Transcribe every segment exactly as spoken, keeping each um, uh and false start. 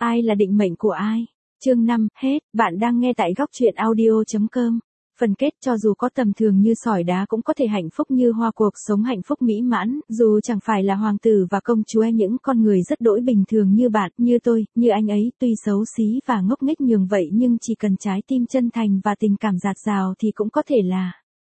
Ai là định mệnh của ai? Chương năm, hết, bạn đang nghe tại góc truyện audio.com. Phần kết: cho dù có tầm thường như sỏi đá cũng có thể hạnh phúc như hoa, cuộc sống hạnh phúc mỹ mãn, dù chẳng phải là hoàng tử và công chúa, những con người rất đỗi bình thường như bạn, như tôi, như anh ấy, tuy xấu xí và ngốc nghếch nhường vậy nhưng chỉ cần trái tim chân thành và tình cảm dạt dào thì cũng có thể là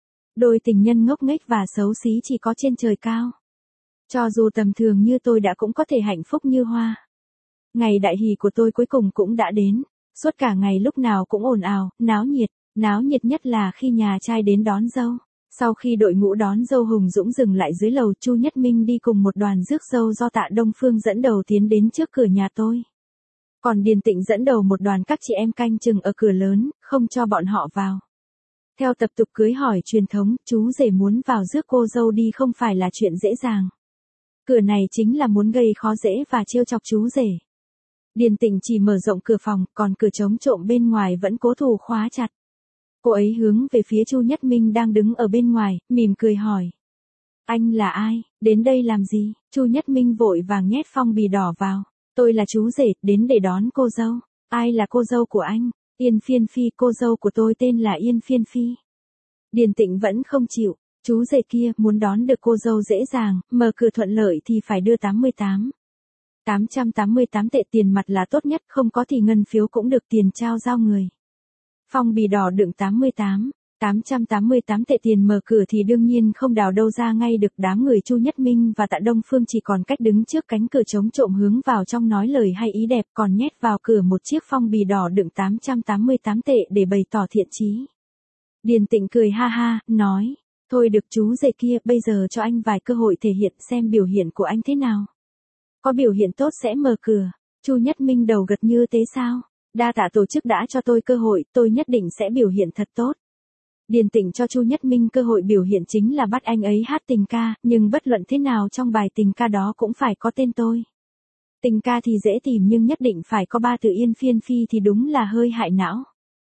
đôi tình nhân ngốc nghếch và xấu xí chỉ có trên trời cao. Cho dù tầm thường như tôi đã cũng có thể hạnh phúc như hoa. Ngày đại hỷ của tôi cuối cùng cũng đã đến. Suốt cả ngày lúc nào cũng ồn ào, náo nhiệt. Náo nhiệt nhất là khi nhà trai đến đón dâu. Sau khi đội ngũ đón dâu hùng dũng dừng lại dưới lầu, Chu Nhất Minh đi cùng một đoàn rước dâu do Tạ Đông Phương dẫn đầu tiến đến trước cửa nhà tôi. Còn Điền Tịnh dẫn đầu một đoàn các chị em canh chừng ở cửa lớn, không cho bọn họ vào. Theo tập tục cưới hỏi truyền thống, chú rể muốn vào rước cô dâu đi không phải là chuyện dễ dàng. Cửa này chính là muốn gây khó dễ và trêu chọc chú rể. Điền Tịnh chỉ mở rộng cửa phòng, còn cửa chống trộm bên ngoài vẫn cố thủ khóa chặt. Cô ấy hướng về phía Chu Nhất Minh đang đứng ở bên ngoài, mỉm cười hỏi. Anh là ai, đến đây làm gì? Chu Nhất Minh vội vàng nhét phong bì đỏ vào. Tôi là chú rể, đến để đón cô dâu. Ai là cô dâu của anh? Yên Phiên Phi, cô dâu của tôi tên là Yên Phiên Phi. Điền Tịnh vẫn không chịu. Chú rể kia, muốn đón được cô dâu dễ dàng, mở cửa thuận lợi thì phải đưa tám mươi tám. tám trăm tám mươi tám tệ tiền mặt là tốt nhất, không có thì ngân phiếu cũng được, tiền trao giao người. Phong bì đỏ đựng tám mươi tám. tám trăm tám mươi tám tệ tiền mở cửa thì đương nhiên không đào đâu ra ngay được. Đám người Chu Nhất Minh và Tạ Đông Phương chỉ còn cách đứng trước cánh cửa chống trộm hướng vào trong nói lời hay ý đẹp, còn nhét vào cửa một chiếc phong bì đỏ đựng tám trăm tám mươi tám tệ để bày tỏ thiện chí. Điền Tịnh cười ha ha, nói. Thôi được chú rể kia, bây giờ cho anh vài cơ hội thể hiện xem biểu hiện của anh thế nào. Có biểu hiện tốt sẽ mở cửa. Chu Nhất Minh đầu gật như thế sao? Đa tạ tổ chức đã cho tôi cơ hội, tôi nhất định sẽ biểu hiện thật tốt. Điền Tịnh cho Chu Nhất Minh cơ hội biểu hiện chính là bắt anh ấy hát tình ca, nhưng bất luận thế nào trong bài tình ca đó cũng phải có tên tôi. Tình ca thì dễ tìm nhưng nhất định phải có ba từ Yên Phiên Phi thì đúng là hơi hại não.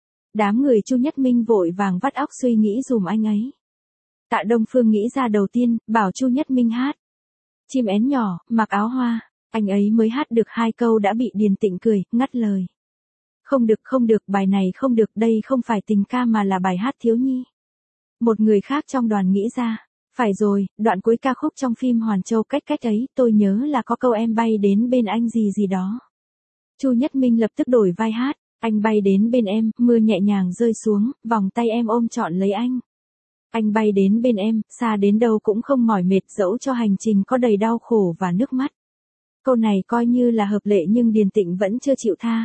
Đám người Chu Nhất Minh vội vàng vắt óc suy nghĩ dùm anh ấy. Tạ Đông Phương nghĩ ra đầu tiên, bảo Chu Nhất Minh hát. Chim én nhỏ, mặc áo hoa, anh ấy mới hát được hai câu đã bị Điền Tịnh cười, ngắt lời. Không được không được, bài này không được, đây không phải tình ca mà là bài hát thiếu nhi. Một người khác trong đoàn nghĩ ra. Phải rồi, đoạn cuối ca khúc trong phim Hoàn Châu cách cách ấy, tôi nhớ là có câu em bay đến bên anh gì gì đó. Chu Nhất Minh lập tức đổi vai hát. Anh bay đến bên em, mưa nhẹ nhàng rơi xuống, vòng tay em ôm trọn lấy anh. Anh bay đến bên em, xa đến đâu cũng không mỏi mệt dẫu cho hành trình có đầy đau khổ và nước mắt. Câu này coi như là hợp lệ nhưng Điền Tịnh vẫn chưa chịu tha.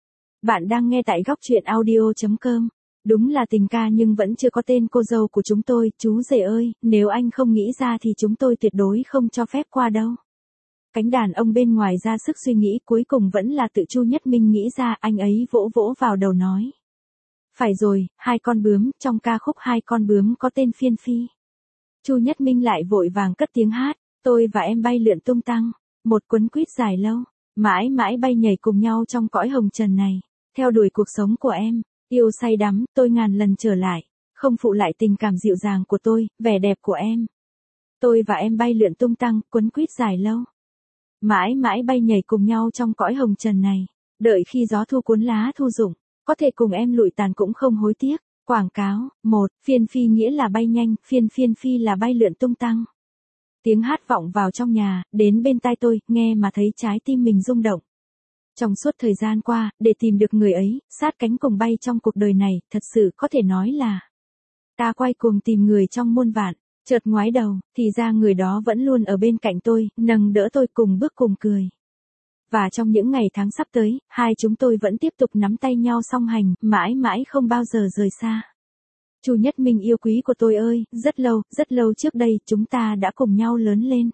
Bạn đang nghe tại góc truyện audio.com. Đúng là tình ca nhưng vẫn chưa có tên cô dâu của chúng tôi, chú rể ơi, nếu anh không nghĩ ra thì chúng tôi tuyệt đối không cho phép qua đâu. Cánh đàn ông bên ngoài ra sức suy nghĩ, cuối cùng vẫn là tự Chu Nhất Minh nghĩ ra, anh ấy vỗ vỗ vào đầu nói. Phải rồi, hai con bướm, trong ca khúc hai con bướm có tên Phiên Phi. Chu Nhất Minh lại vội vàng cất tiếng hát, tôi và em bay lượn tung tăng, một quấn quýt dài lâu, mãi mãi bay nhảy cùng nhau trong cõi hồng trần này, theo đuổi cuộc sống của em, yêu say đắm, tôi ngàn lần trở lại, không phụ lại tình cảm dịu dàng của tôi, vẻ đẹp của em. Tôi và em bay lượn tung tăng, quấn quýt dài lâu, mãi mãi bay nhảy cùng nhau trong cõi hồng trần này, đợi khi gió thu cuốn lá thu rụng. Có thể cùng em lụi tàn cũng không hối tiếc. Quảng cáo, một, Phiên Phi nghĩa là bay nhanh, phiên phiên phi là bay lượn tung tăng. Tiếng hát vọng vào trong nhà, đến bên tai tôi, nghe mà thấy trái tim mình rung động. Trong suốt thời gian qua, để tìm được người ấy, sát cánh cùng bay trong cuộc đời này, thật sự có thể nói là ta quay cuồng tìm người trong muôn vạn, chợt ngoái đầu, thì ra người đó vẫn luôn ở bên cạnh tôi, nâng đỡ tôi cùng bước cùng cười. Và trong những ngày tháng sắp tới, hai chúng tôi vẫn tiếp tục nắm tay nhau song hành, mãi mãi không bao giờ rời xa. Chu Nhất Minh yêu quý của tôi ơi, rất lâu, rất lâu trước đây, chúng ta đã cùng nhau lớn lên.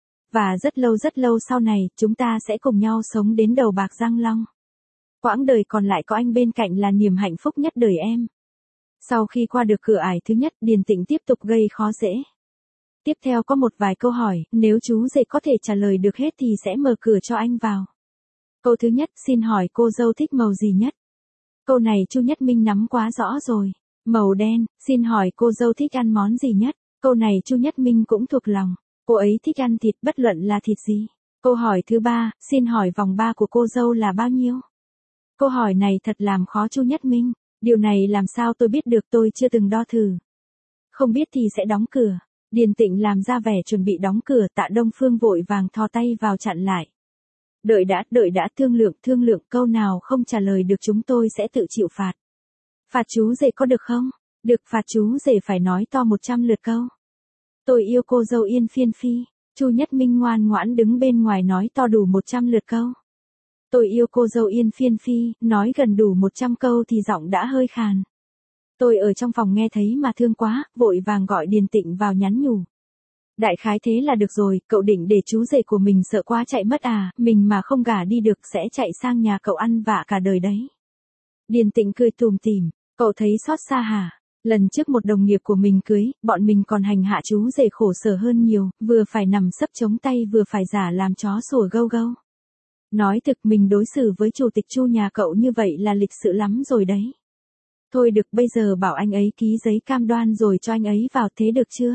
Và rất lâu rất lâu sau này, chúng ta sẽ cùng nhau sống đến đầu bạc răng long. Quãng đời còn lại có anh bên cạnh là niềm hạnh phúc nhất đời em. Sau khi qua được cửa ải thứ nhất, Điền Tịnh tiếp tục gây khó dễ. Tiếp theo có một vài câu hỏi, nếu chú rể có thể trả lời được hết thì sẽ mở cửa cho anh vào. Câu thứ nhất, xin hỏi cô dâu thích màu gì nhất? Câu này Chu Nhất Minh nắm quá rõ rồi. Màu đen, xin hỏi cô dâu thích ăn món gì nhất? Câu này Chu Nhất Minh cũng thuộc lòng. Cô ấy thích ăn thịt, bất luận là thịt gì. Câu hỏi thứ ba, xin hỏi vòng ba của cô dâu là bao nhiêu? Câu hỏi này thật làm khó Chu Nhất Minh, điều này làm sao tôi biết được, tôi chưa từng đo thử. Không biết thì sẽ đóng cửa. Điền Tịnh làm ra vẻ chuẩn bị đóng cửa, Tạ Đông Phương vội vàng thò tay vào chặn lại. Đợi đã, đợi đã, thương lượng, thương lượng, câu nào không trả lời được chúng tôi sẽ tự chịu phạt. Phạt chú rể có được không? Được, phạt chú rể phải nói to một trăm lượt câu. Tôi yêu cô dâu Yên Phiên Phi. Chu Nhất Minh ngoan ngoãn đứng bên ngoài nói to đủ một trăm lượt câu. Tôi yêu cô dâu Yên Phiên Phi, nói gần đủ một trăm câu thì giọng đã hơi khàn. Tôi ở trong phòng nghe thấy mà thương quá, vội vàng gọi Điền Tịnh vào nhắn nhủ. Đại khái thế là được rồi, cậu định để chú rể của mình sợ quá chạy mất à, mình mà không gả đi được sẽ chạy sang nhà cậu ăn vạ cả đời đấy. Điền Tịnh cười tủm tỉm, cậu thấy xót xa hả? Lần trước một đồng nghiệp của mình cưới, bọn mình còn hành hạ chú rể khổ sở hơn nhiều, vừa phải nằm sấp chống tay vừa phải giả làm chó sủa gâu gâu. Nói thực mình đối xử với chủ tịch Chu nhà cậu như vậy là lịch sự lắm rồi đấy. Thôi được, bây giờ bảo anh ấy ký giấy cam đoan rồi cho anh ấy vào, thế được chưa?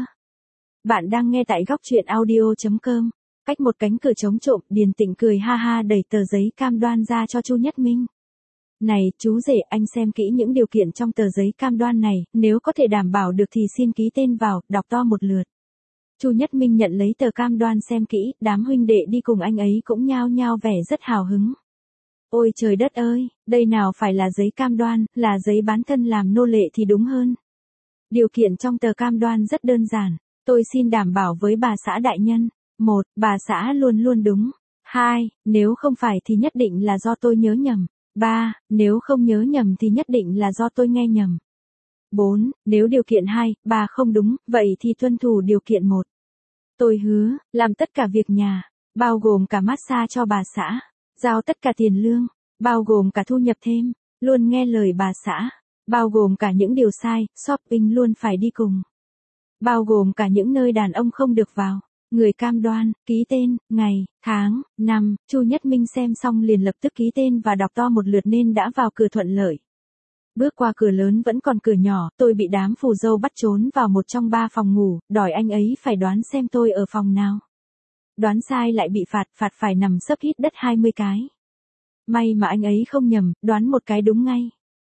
Bạn đang nghe tại góc truyện audio chấm com. Cách một cánh cửa trống trộm, Điền Tịnh cười ha ha đẩy tờ giấy cam đoan ra cho Chu Nhất Minh. Này, chú rể, anh xem kỹ những điều kiện trong tờ giấy cam đoan này, nếu có thể đảm bảo được thì xin ký tên vào, đọc to một lượt. Chu Nhất Minh nhận lấy tờ cam đoan xem kỹ, đám huynh đệ đi cùng anh ấy cũng nhao nhao vẻ rất hào hứng. Ôi trời đất ơi, đây nào phải là giấy cam đoan, là giấy bán thân làm nô lệ thì đúng hơn. Điều kiện trong tờ cam đoan rất đơn giản, tôi xin đảm bảo với bà xã đại nhân. Một, bà xã luôn luôn đúng. Hai, nếu không phải thì nhất định là do tôi nhớ nhầm. Ba, nếu không nhớ nhầm thì nhất định là do tôi nghe nhầm. Bốn, nếu điều kiện hai, ba không đúng, vậy thì tuân thủ điều kiện một. Tôi hứa, làm tất cả việc nhà, bao gồm cả massage cho bà xã, giao tất cả tiền lương, bao gồm cả thu nhập thêm, luôn nghe lời bà xã, bao gồm cả những điều sai, shopping luôn phải đi cùng. Bao gồm cả những nơi đàn ông không được vào. Người cam đoan, ký tên, ngày, tháng, năm, Chu Nhất Minh xem xong liền lập tức ký tên và đọc to một lượt nên đã vào cửa thuận lợi. Bước qua cửa lớn vẫn còn cửa nhỏ, tôi bị đám phù dâu bắt trốn vào một trong ba phòng ngủ, đòi anh ấy phải đoán xem tôi ở phòng nào. Đoán sai lại bị phạt, phạt phải nằm sấp hít đất hai mươi cái. May mà anh ấy không nhầm, đoán một cái đúng ngay.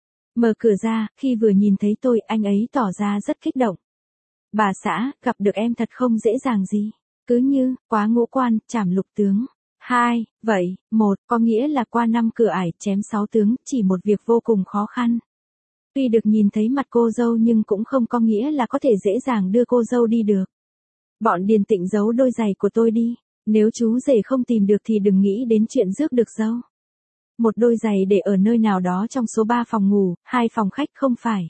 Mở cửa ra, khi vừa nhìn thấy tôi, anh ấy tỏ ra rất kích động. Bà xã, gặp được em thật không dễ dàng gì. Cứ như, quá ngũ quan, trảm lục tướng. Hai, vậy, một, có nghĩa là qua năm cửa ải, chém sáu tướng, chỉ một việc vô cùng khó khăn. Tuy được nhìn thấy mặt cô dâu nhưng cũng không có nghĩa là có thể dễ dàng đưa cô dâu đi được. Bọn Điền Tịnh giấu đôi giày của tôi đi, nếu chú rể không tìm được thì đừng nghĩ đến chuyện rước được dâu. Một đôi giày để ở nơi nào đó trong số ba phòng ngủ, hai phòng khách không phải.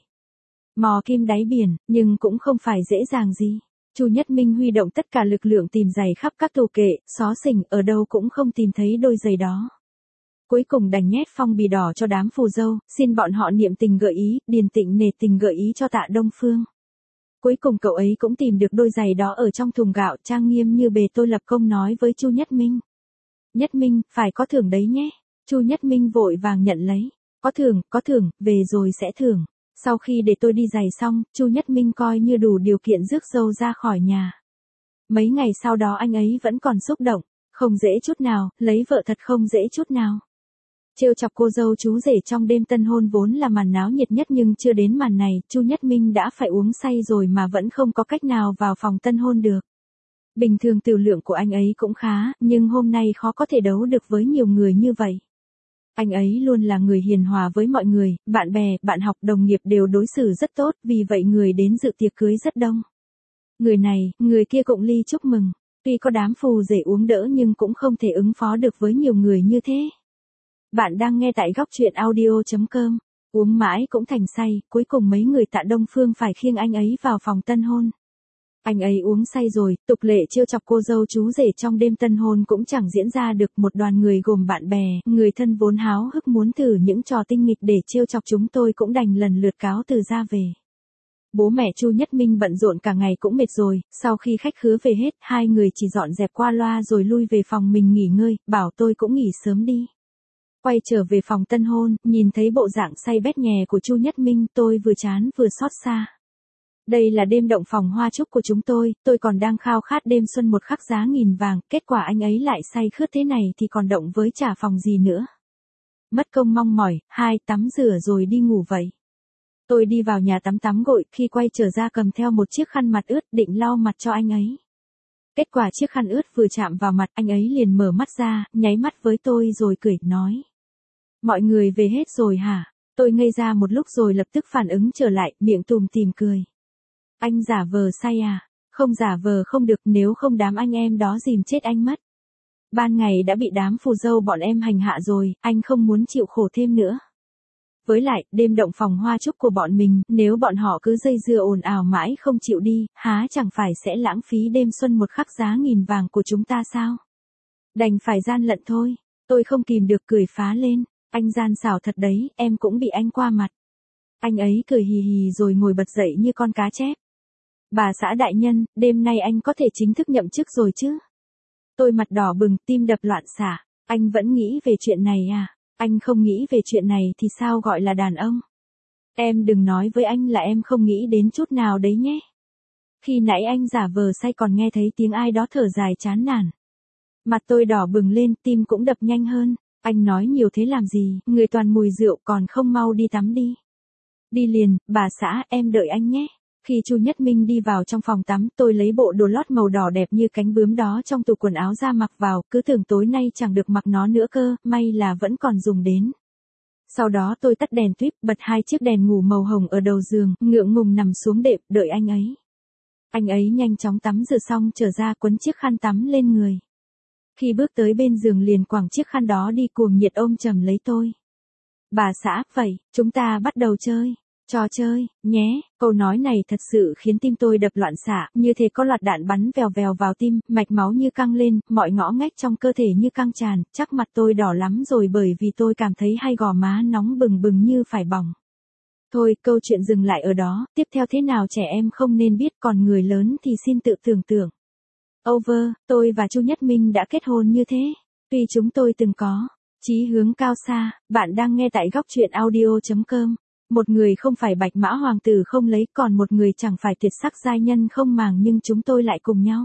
Mò kim đáy biển, nhưng cũng không phải dễ dàng gì. Chu Nhất Minh huy động tất cả lực lượng tìm giày khắp các tủ kệ, xó xỉnh, ở đâu cũng không tìm thấy đôi giày đó. Cuối cùng đành nhét phong bì đỏ cho đám phù dâu, xin bọn họ niệm tình gợi ý, Điền Tịnh nể tình gợi ý cho Tạ Đông Phương. Cuối cùng cậu ấy cũng tìm được đôi giày đó ở trong thùng gạo, trang nghiêm như bề tôi lập công nói với Chu Nhất Minh. Nhất Minh, phải có thưởng đấy nhé. Chu Nhất Minh vội vàng nhận lấy. Có thưởng, có thưởng, về rồi sẽ thưởng. Sau khi để tôi đi giày xong, Chu Nhất Minh coi như đủ điều kiện rước dâu ra khỏi nhà. Mấy ngày sau đó anh ấy vẫn còn xúc động, không dễ chút nào, lấy vợ thật không dễ chút nào. Trêu chọc cô dâu chú rể trong đêm tân hôn vốn là màn náo nhiệt nhất nhưng chưa đến màn này, Chu Nhất Minh đã phải uống say rồi mà vẫn không có cách nào vào phòng tân hôn được. Bình thường tiểu lượng của anh ấy cũng khá, nhưng hôm nay khó có thể đấu được với nhiều người như vậy. Anh ấy luôn là người hiền hòa với mọi người, bạn bè, bạn học, đồng nghiệp đều đối xử rất tốt, vì vậy người đến dự tiệc cưới rất đông. Người này, người kia cũng ly chúc mừng. Tuy có đám phù rể uống đỡ nhưng cũng không thể ứng phó được với nhiều người như thế. Bạn đang nghe tại góc truyện audio chấm com. Uống mãi cũng thành say, cuối cùng mấy người Tạ Đông Phương phải khiêng anh ấy vào phòng tân hôn. Anh ấy uống say rồi, tục lệ trêu chọc cô dâu chú rể trong đêm tân hôn cũng chẳng diễn ra được. Một đoàn người gồm bạn bè, người thân vốn háo hức muốn thử những trò tinh nghịch để trêu chọc chúng tôi cũng đành lần lượt cáo từ ra về. Bố mẹ Chu Nhất Minh bận rộn cả ngày cũng mệt rồi, sau khi khách khứa về hết, hai người chỉ dọn dẹp qua loa rồi lui về phòng mình nghỉ ngơi, bảo tôi cũng nghỉ sớm đi. Quay trở về phòng tân hôn, nhìn thấy bộ dạng say bét nhè của Chu Nhất Minh, tôi vừa chán vừa xót xa. Đây là đêm động phòng hoa trúc của chúng tôi, tôi còn đang khao khát đêm xuân một khắc giá nghìn vàng, kết quả anh ấy lại say khướt thế này thì còn động với trả phòng gì nữa. Mất công mong mỏi, hai, tắm rửa rồi đi ngủ vậy. Tôi đi vào nhà tắm tắm gội, khi quay trở ra cầm theo một chiếc khăn mặt ướt định lau mặt cho anh ấy. Kết quả chiếc khăn ướt vừa chạm vào mặt, anh ấy liền mở mắt ra, nháy mắt với tôi rồi cười, nói. Mọi người về hết rồi hả? Tôi ngây ra một lúc rồi lập tức phản ứng trở lại, miệng tùm tìm cười. Anh giả vờ say à? Không giả vờ không được, nếu không đám anh em đó dìm chết anh mất. Ban ngày đã bị đám phù dâu bọn em hành hạ rồi, anh không muốn chịu khổ thêm nữa. Với lại, đêm động phòng hoa trúc của bọn mình, nếu bọn họ cứ dây dưa ồn ào mãi không chịu đi, há chẳng phải sẽ lãng phí đêm xuân một khắc giá nghìn vàng của chúng ta sao? Đành phải gian lận thôi, tôi không kìm được cười phá lên, anh gian xảo thật đấy, em cũng bị anh qua mặt. Anh ấy cười hì hì rồi ngồi bật dậy như con cá chép. Bà xã đại nhân, đêm nay anh có thể chính thức nhậm chức rồi chứ? Tôi mặt đỏ bừng, tim đập loạn xạ, anh vẫn nghĩ về chuyện này à? Anh không nghĩ về chuyện này thì sao gọi là đàn ông? Em đừng nói với anh là em không nghĩ đến chút nào đấy nhé. Khi nãy anh giả vờ say còn nghe thấy tiếng ai đó thở dài chán nản. Mặt tôi đỏ bừng lên, tim cũng đập nhanh hơn. Anh nói nhiều thế làm gì, người toàn mùi rượu còn không mau đi tắm đi. Đi liền, bà xã, em đợi anh nhé. Khi Chu Nhất Minh đi vào trong phòng tắm, tôi lấy bộ đồ lót màu đỏ đẹp như cánh bướm đó trong tủ quần áo ra mặc vào, cứ tưởng tối nay chẳng được mặc nó nữa cơ, may là vẫn còn dùng đến. Sau đó tôi tắt đèn tuýp, bật hai chiếc đèn ngủ màu hồng ở đầu giường, ngượng ngùng nằm xuống đệm, đợi anh ấy. Anh ấy nhanh chóng tắm rửa xong trở ra quấn chiếc khăn tắm lên người. Khi bước tới bên giường liền quẳng chiếc khăn đó đi cuồng nhiệt ôm chầm lấy tôi. Bà xã, vậy, chúng ta bắt đầu chơi. Trò chơi, nhé, câu nói này thật sự khiến tim tôi đập loạn xạ, như thế có loạt đạn bắn vèo vèo vào tim, mạch máu như căng lên, mọi ngõ ngách trong cơ thể như căng tràn, chắc mặt tôi đỏ lắm rồi bởi vì tôi cảm thấy hai gò má nóng bừng bừng như phải bỏng. Thôi, câu chuyện dừng lại ở đó, tiếp theo thế nào trẻ em không nên biết, còn người lớn thì xin tự tưởng tượng. Over, tôi và Chu Nhất Minh đã kết hôn như thế, tuy chúng tôi từng có chí hướng cao xa. Bạn đang nghe tại góc truyện audio chấm com. Một người không phải bạch mã hoàng tử không lấy, còn một người chẳng phải tuyệt sắc giai nhân không màng, nhưng chúng tôi lại cùng nhau.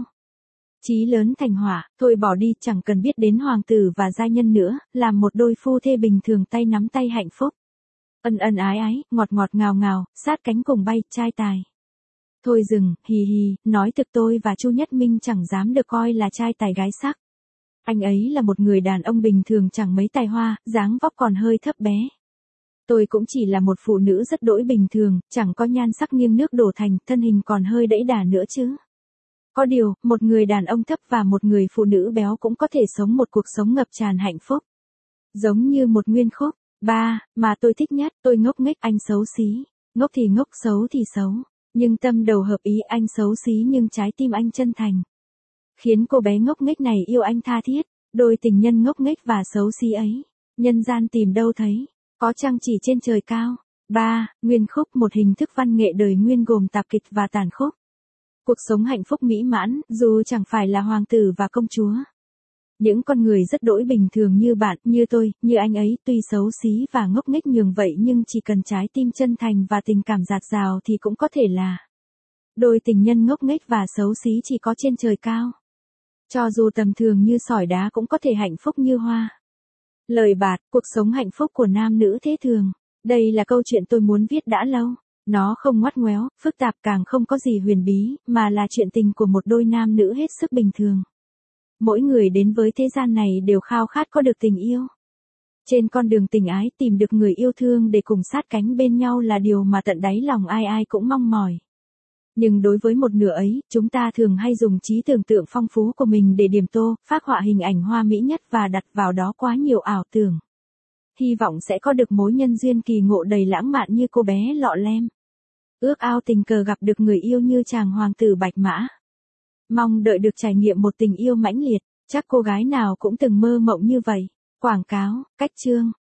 Chí lớn thành hỏa, thôi bỏ đi, chẳng cần biết đến hoàng tử và giai nhân nữa, làm một đôi phu thê bình thường tay nắm tay hạnh phúc. Ân ân ái ái, ngọt ngọt ngào ngào, sát cánh cùng bay, trai tài. Thôi dừng, hì hì, nói thực tôi và Chu Nhất Minh chẳng dám được coi là trai tài gái sắc. Anh ấy là một người đàn ông bình thường chẳng mấy tài hoa, dáng vóc còn hơi thấp bé. Tôi cũng chỉ là một phụ nữ rất đỗi bình thường, chẳng có nhan sắc nghiêng nước đổ thành, thân hình còn hơi đẫy đà nữa chứ. Có điều, một người đàn ông thấp và một người phụ nữ béo cũng có thể sống một cuộc sống ngập tràn hạnh phúc. Giống như một nguyên khúc. Ba, mà tôi thích nhất, tôi ngốc nghếch, anh xấu xí. Ngốc thì ngốc, xấu thì xấu. Nhưng tâm đầu hợp ý, anh xấu xí nhưng trái tim anh chân thành. Khiến cô bé ngốc nghếch này yêu anh tha thiết. Đôi tình nhân ngốc nghếch và xấu xí ấy, nhân gian tìm đâu thấy. Có chăng chỉ trên trời cao. Ba, nguyên khúc, một hình thức văn nghệ đời nguyên gồm tạp kịch và tàn khúc. Cuộc sống hạnh phúc mỹ mãn, dù chẳng phải là hoàng tử và công chúa. Những con người rất đỗi bình thường như bạn, như tôi, như anh ấy, tuy xấu xí và ngốc nghếch nhường vậy nhưng chỉ cần trái tim chân thành và tình cảm dạt dào thì cũng có thể là đôi tình nhân ngốc nghếch và xấu xí chỉ có trên trời cao. Cho dù tầm thường như sỏi đá cũng có thể hạnh phúc như hoa. Lời bạt, cuộc sống hạnh phúc của nam nữ thế thường. Đây là câu chuyện tôi muốn viết đã lâu. Nó không ngoắt ngoéo, phức tạp, càng không có gì huyền bí, mà là chuyện tình của một đôi nam nữ hết sức bình thường. Mỗi người đến với thế gian này đều khao khát có được tình yêu. Trên con đường tình ái, tìm được người yêu thương để cùng sát cánh bên nhau là điều mà tận đáy lòng ai ai cũng mong mỏi. Nhưng đối với một nửa ấy, chúng ta thường hay dùng trí tưởng tượng phong phú của mình để điểm tô, phác họa hình ảnh hoa mỹ nhất và đặt vào đó quá nhiều ảo tưởng. Hy vọng sẽ có được mối nhân duyên kỳ ngộ đầy lãng mạn như cô bé lọ lem. Ước ao tình cờ gặp được người yêu như chàng hoàng tử bạch mã. Mong đợi được trải nghiệm một tình yêu mãnh liệt, chắc cô gái nào cũng từng mơ mộng như vậy. Quảng cáo, cách chương.